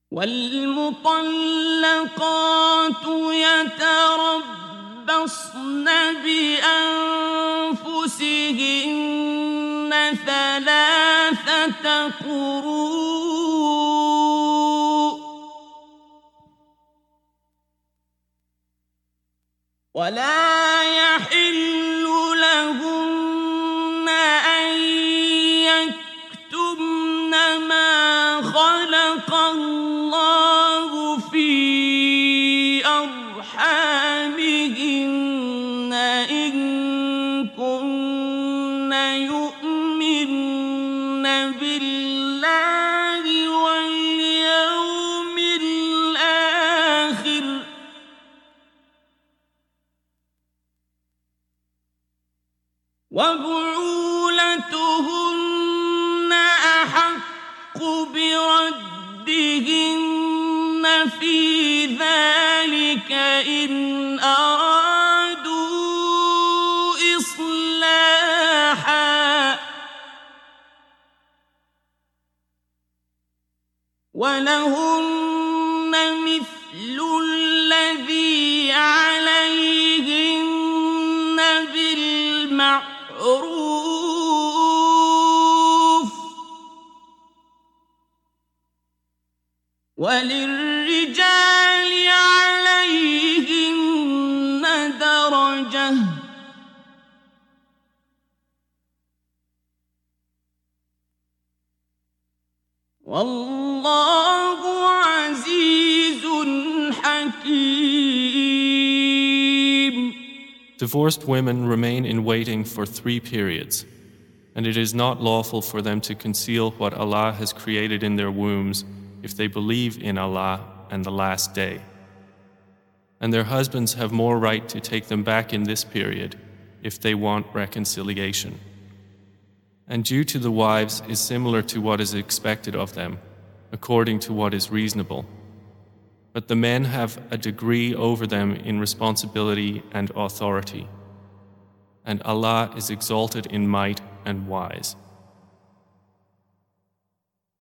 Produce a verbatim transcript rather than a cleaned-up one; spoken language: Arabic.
والمطلقات يتربصن بأنفسهن ثلاثة قروء ولا يحل لهن أن يكتمن ما خلق الله في أرحامهن إن كن يؤمن بالله واليوم الآخر وبعولتهن أحق بردهن في ذلك إن أرادوا إصلاحا ولهن مثل الذي عليهن بالمعروف وللرجال عليهن درجة والله عزيز حكيم. Divorced women remain in waiting for three periods, and it is not lawful for them to conceal what Allah has created in their wombs if they believe in Allah and the last day. And their husbands have more right to take them back in this period if they want reconciliation. And due to the wives is similar to what is expected of them, according to what is reasonable. But the men have a degree over them in responsibility and authority. And Allah is exalted in might and wise.